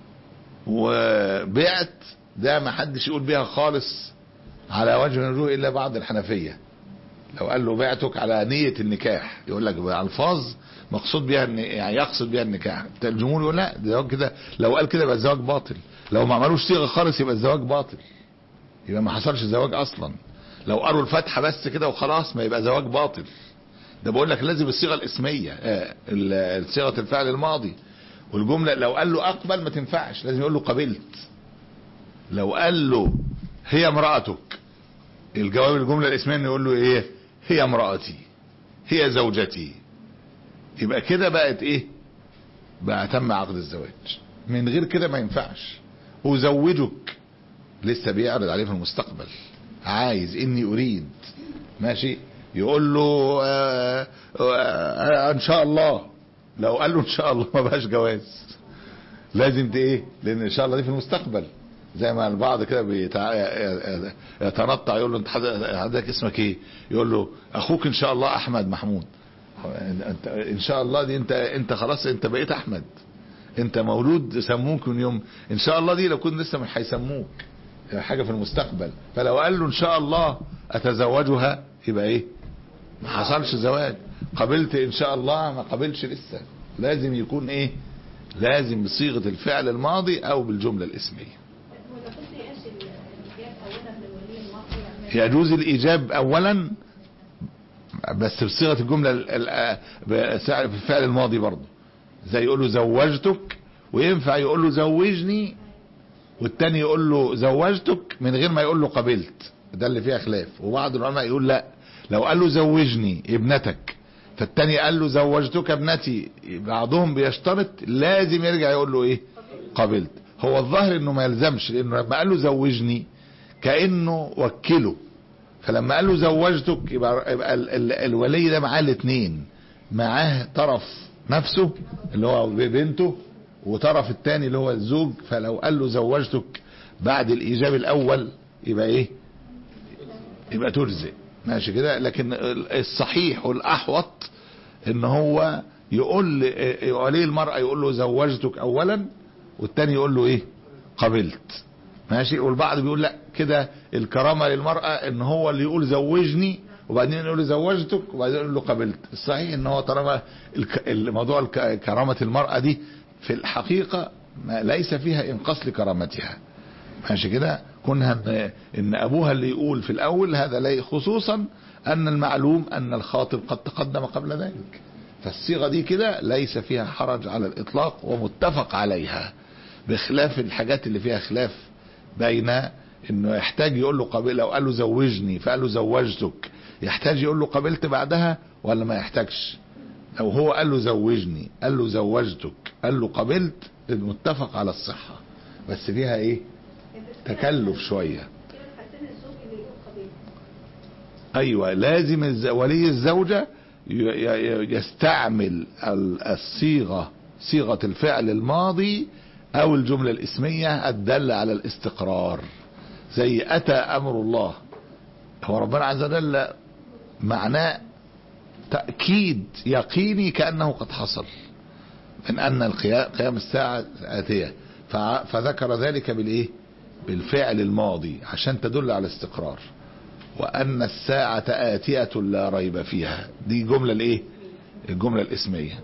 وبعت ده ما حدش يقول بيها خالص على وجه الرجوع الا بعض الحنفية. لو قال له بعتك على نية النكاح يقول لك بألفاظ مقصود بيها يعني يقصد بيها النكاح. الجمهور يقول لا ده كده، لو قال كده يبقى الزواج باطل. لو ما عملوش صيغة خالص يبقى الزواج باطل، يبقى ما حصلش زواج اصلا. لو قالوا الفتحة بس كده وخلاص ما يبقى زواج باطل. ده بقول لك لازم الصيغة الاسمية، آه صيغة الفعل الماضي. والجملة لو قال له اقبل ما تنفعش، لازم يقول له قبلت. لو قال له هي امرأتك، الجواب الجملة الاسمية انه يقول له ايه؟ هي امرأتي، هي زوجتي. يبقى كده بقت ايه؟ بقى تم عقد الزواج. من غير كده ما ينفعش. ازوجك لسه بيعرض عليه في المستقبل، عايز اني اريد، ماشي، يقول له آآ آآ ان شاء الله. لو قال له ان شاء الله ما بقاش جواز، لازم دي ايه؟ لان ان شاء الله دي في المستقبل. زي ما البعض كده بيتع... يتنطع يقول له انت حضرتك اسمك ايه؟ يقول له اخوك ان شاء الله احمد محمود. انت ان شاء الله دي انت انت خلاص انت بقيت احمد، انت مولود سموك من يوم ان شاء الله. دي لو كنت لسه مش هيسموك حاجه في المستقبل. فلو قال له ان شاء الله اتزوجها يبقى ايه؟ ما حصلش زواج. قبلت ان شاء الله ما قبلش لسه. لازم يكون ايه؟ لازم بصيغه الفعل الماضي او بالجمله الاسميه. يجوز الايجاب اولا بس بصيغه الجمله في الفعل الماضي برضه، زي يقول له زوجتك، وينفع يقول له زوجني والتاني يقول له زوجتك من غير ما يقول له قبلت. ده اللي فيها خلاف. وبعض العلماء يقول لا، لو قال له زوجني ابنتك فالتاني قال له زوجتك ابنتي، بعضهم بيشترط لازم يرجع يقول له ايه؟ قبلت. هو الظاهر انه ما يلزمش، لانه لما قال له زوجني كأنه وكله، فلما قال له زوجتك يبقى, يبقى ال ال الولي ده معاه الاثنين، معاه طرف نفسه اللي هو بنته وطرف الثاني اللي هو الزوج. فلو قال له زوجتك بعد الايجاب الاول يبقى ايه؟ يبقى تجزئ، ماشي كده. لكن الصحيح والاحوط ان هو يقول ولي المرأة يقول له زوجتك اولا والتاني يقول له ايه؟ قبلت، ماشي. والبعض بيقول لا، كده الكرامة للمرأة ان هو اللي يقول زوجني وبعدين يقول له زوجتك وبعدين يقول له قبلت. الصحيح ان هو طالما الموضوع كرامة المرأة دي في الحقيقة ما ليس فيها انقاص لكرامتها، ماشي كده. كونها ان ابوها اللي يقول في الاول هذا لا، خصوصا ان المعلوم ان الخاطب قد تقدم قبل ذلك. فالصيغة دي كده ليس فيها حرج على الاطلاق ومتفق عليها، بخلاف الحاجات اللي فيها خلاف بين انه يحتاج يقول له قبل. لو قال له زوجني فقال له زوجتك، يحتاج يقول له قبلت بعدها ولا ما يحتاجش؟ لو هو قال له زوجني قال له زوجتك قال له قبلت، متفق على الصحة، بس فيها ايه؟ تكلف شوية. ايوه، لازم ولي الزوجة يستعمل الصيغة، صيغة الفعل الماضي او الجملة الاسمية الدالة على الاستقرار. زي اتى امر الله، هو ربنا عز وجل معناه تأكيد يقيني كأنه قد حصل من ان قيام الساعة آتية، فذكر ذلك بالايه؟ بالفعل الماضي عشان تدل على الاستقرار. وان الساعة آتية لا ريب فيها، دي جملة الايه؟ الجملة الاسمية.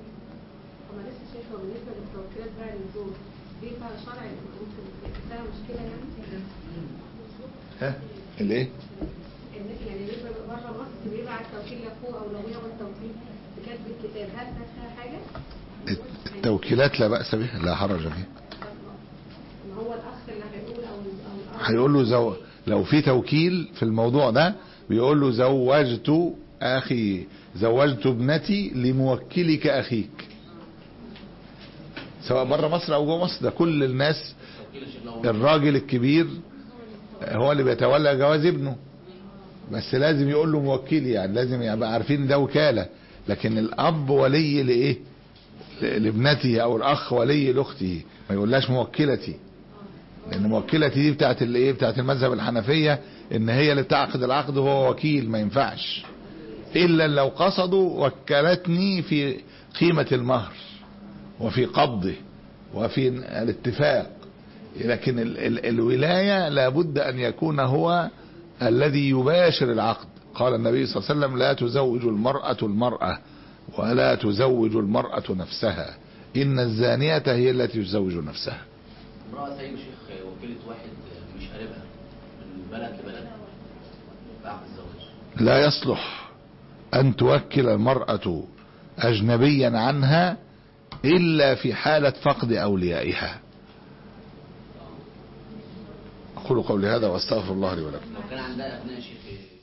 ها الايه؟ يعني بره مصر بيبعت توكيل لاخوه او لو ياخد توكيل بكتب الكتاب، هل ده فيها حاجه؟ التوكيلات لا بأس بها، لا حرج فيها. ما هو الاخ اللي هيقول او هيقول له زو... لو في توكيل في الموضوع ده بيقول له زوجت اخي زوجت ابنتي لموكلك اخيك، سواء بره مصر او جوه مصر. ده كل الناس الراجل الكبير هو اللي بيتولى جواز ابنه، بس لازم يقول له موكلي، يعني لازم يبقى عارفين ده وكالة. لكن الاب ولي لايه؟ لابنته، او الاخ ولي لاخته، ما يقولهاش موكلتي، لان موكلتي دي بتاعت الايه؟ بتاعت المذهب الحنفية، ان هي اللي بتعقد العقد وهو وكيل، ما ينفعش الا لو قصدوا وكلتني في قيمة المهر وفي قبضه وفي الاتفاق. لكن ال ال الولاية لابد ان يكون هو الذي يباشر العقد. قال النبي صلى الله عليه وسلم: لا تزوج المرأة المرأة ولا تزوج المرأة نفسها، إن الزانية هي التي تزوج نفسها. امرأة سيد شيخ وكيلة واحد مش قريبها من بلد لبلد بعد الزواج، لا يصلح أن توكل المرأة أجنبيا عنها إلا في حالة فقد أوليائها. أقول قولي هذا وأستغفر الله لي ولكم. لو كان عندها أبناء شيخ